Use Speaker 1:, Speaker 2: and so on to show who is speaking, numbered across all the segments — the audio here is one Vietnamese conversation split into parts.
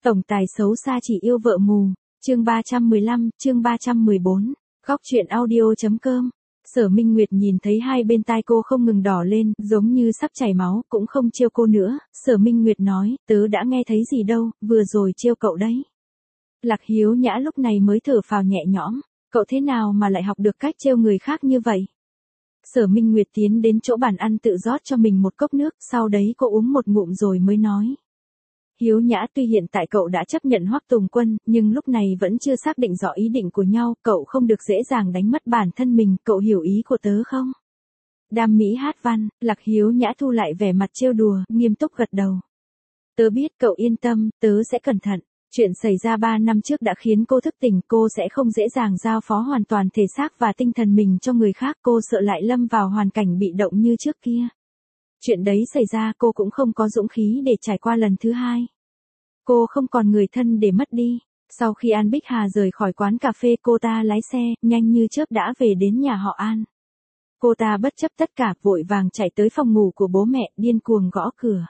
Speaker 1: Tổng tài xấu xa chỉ yêu vợ mù. Chương 315, chương 314. Góc truyện audio.com. Sở Minh Nguyệt nhìn thấy hai bên tai cô không ngừng đỏ lên, giống như sắp chảy máu, cũng không trêu cô nữa. Sở Minh Nguyệt nói, tớ đã nghe thấy gì đâu, vừa rồi trêu cậu đấy. Lạc Hiếu Nhã lúc này mới thở phào nhẹ nhõm, cậu thế nào mà lại học được cách trêu người khác như vậy? Sở Minh Nguyệt tiến đến chỗ bàn ăn tự rót cho mình một cốc nước, sau đấy cô uống một ngụm rồi mới nói. Hiếu Nhã, tuy hiện tại cậu đã chấp nhận Hoắc Tùng Quân, nhưng lúc này vẫn chưa xác định rõ ý định của nhau, cậu không được dễ dàng đánh mất bản thân mình, cậu hiểu ý của tớ không? Đam mỹ hát văn, Lạc Hiếu Nhã thu lại vẻ mặt trêu đùa, nghiêm túc gật đầu. Tớ biết, cậu yên tâm, tớ sẽ cẩn thận. Chuyện xảy ra 3 năm trước đã khiến cô thức tỉnh, cô sẽ không dễ dàng giao phó hoàn toàn thể xác và tinh thần mình cho người khác, cô sợ lại lâm vào hoàn cảnh bị động như trước kia. Chuyện đấy xảy ra cô cũng không có dũng khí để trải qua lần thứ hai. Cô không còn người thân để mất đi. Sau khi An Bích Hà rời khỏi quán cà phê, cô ta lái xe, nhanh như chớp đã về đến nhà họ An. Cô ta bất chấp tất cả, vội vàng chạy tới phòng ngủ của bố mẹ, điên cuồng gõ cửa.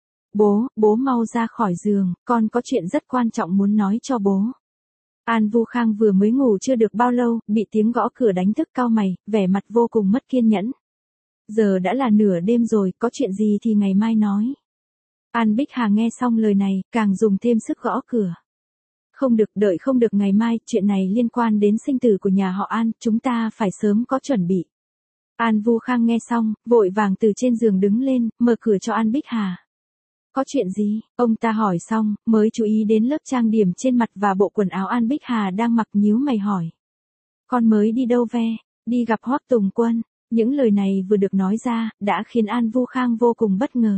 Speaker 1: Bố mau ra khỏi giường, con có chuyện rất quan trọng muốn nói cho bố. An Vu Khang vừa mới ngủ chưa được bao lâu, bị tiếng gõ cửa đánh thức, cau mày, vẻ mặt vô cùng mất kiên nhẫn. Giờ đã là nửa đêm rồi, có chuyện gì thì ngày mai nói. An Bích Hà nghe xong lời này, càng dùng thêm sức gõ cửa. Không được, đợi không được ngày mai, chuyện này liên quan đến sinh tử của nhà họ An, chúng ta phải sớm có chuẩn bị. An Vu Khang nghe xong, vội vàng từ trên giường đứng lên, mở cửa cho An Bích Hà. Có chuyện gì? Ông ta hỏi xong, mới chú ý đến lớp trang điểm trên mặt và bộ quần áo An Bích Hà đang mặc, nhíu mày hỏi. Con mới đi đâu ve? Đi gặp Hoắc Tùng Quân. Những lời này vừa được nói ra, đã khiến An Vu Khang vô cùng bất ngờ.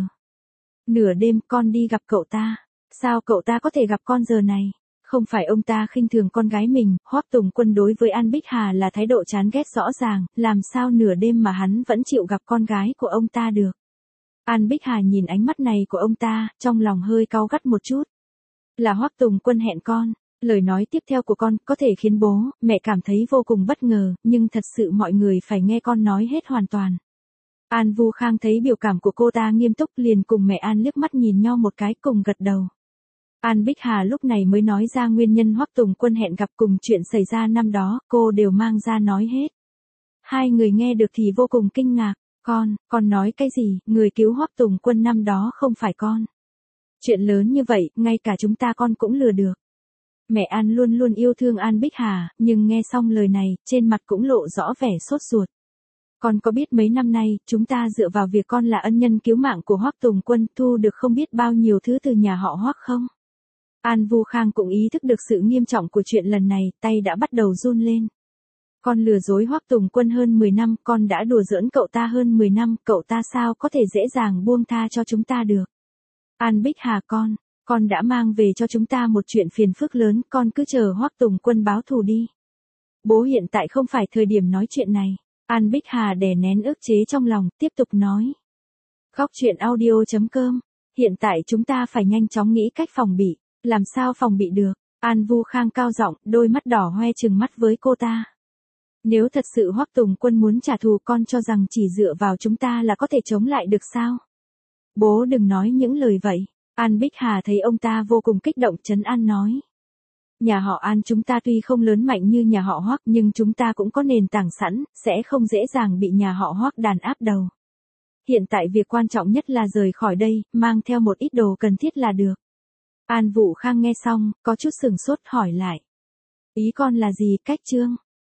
Speaker 1: Nửa đêm con đi gặp cậu ta. Sao cậu ta có thể gặp con giờ này? Không phải ông ta khinh thường con gái mình, Hoắc Tùng Quân đối với An Bích Hà là thái độ chán ghét rõ ràng, làm sao nửa đêm mà hắn vẫn chịu gặp con gái của ông ta được. An Bích Hà nhìn ánh mắt này của ông ta, trong lòng hơi cáu gắt một chút. Là Hoắc Tùng Quân hẹn con. Lời nói tiếp theo của con có thể khiến bố, mẹ cảm thấy vô cùng bất ngờ, nhưng thật sự mọi người phải nghe con nói hết hoàn toàn. An Vu Khang thấy biểu cảm của cô ta nghiêm túc, liền cùng mẹ An liếc mắt nhìn nhau một cái, cùng gật đầu. An Bích Hà lúc này mới nói ra nguyên nhân Hoắc Tùng Quân hẹn gặp cùng chuyện xảy ra năm đó, cô đều mang ra nói hết. Hai người nghe được thì vô cùng kinh ngạc. Con nói cái gì, người cứu Hoắc Tùng Quân năm đó không phải con. Chuyện lớn như vậy, ngay cả chúng ta con cũng lừa được. Mẹ An luôn luôn yêu thương An Bích Hà, nhưng nghe xong lời này, trên mặt cũng lộ rõ vẻ sốt ruột. Con có biết mấy năm nay, chúng ta dựa vào việc con là ân nhân cứu mạng của Hoắc Tùng Quân, thu được không biết bao nhiêu thứ từ nhà họ Hoắc không? An Vu Khang cũng ý thức được sự nghiêm trọng của chuyện lần này, tay đã bắt đầu run lên. Con lừa dối Hoắc Tùng Quân hơn 10 năm, con đã đùa giỡn cậu ta hơn 10 năm, cậu ta sao có thể dễ dàng buông tha cho chúng ta được? An Bích Hà, con đã mang về cho chúng ta một chuyện phiền phức lớn, con cứ chờ Hoắc Tùng Quân báo thù đi. Bố hiện tại không phải thời điểm nói chuyện này. An Bích Hà đè nén ức chế trong lòng, tiếp tục nói. Góc truyện audio.com. Hiện tại chúng ta phải nhanh chóng nghĩ cách phòng bị. Làm sao phòng bị được? An Vu Khang cao giọng, đôi mắt đỏ hoe trừng mắt với cô ta. Nếu thật sự Hoắc Tùng Quân muốn trả thù, con cho rằng chỉ dựa vào chúng ta là có thể chống lại được sao? Bố đừng nói những lời vậy. An Bích Hà thấy ông ta vô cùng kích động, trấn an nói. Nhà họ An chúng ta tuy không lớn mạnh như nhà họ Hoắc, nhưng chúng ta cũng có nền tảng sẵn, sẽ không dễ dàng bị nhà họ Hoắc đàn áp đầu. Hiện tại việc quan trọng nhất là rời khỏi đây, mang theo một ít đồ cần thiết là được. An Vu Khang nghe xong, có chút sửng sốt hỏi lại. Ý con là gì, cách trương?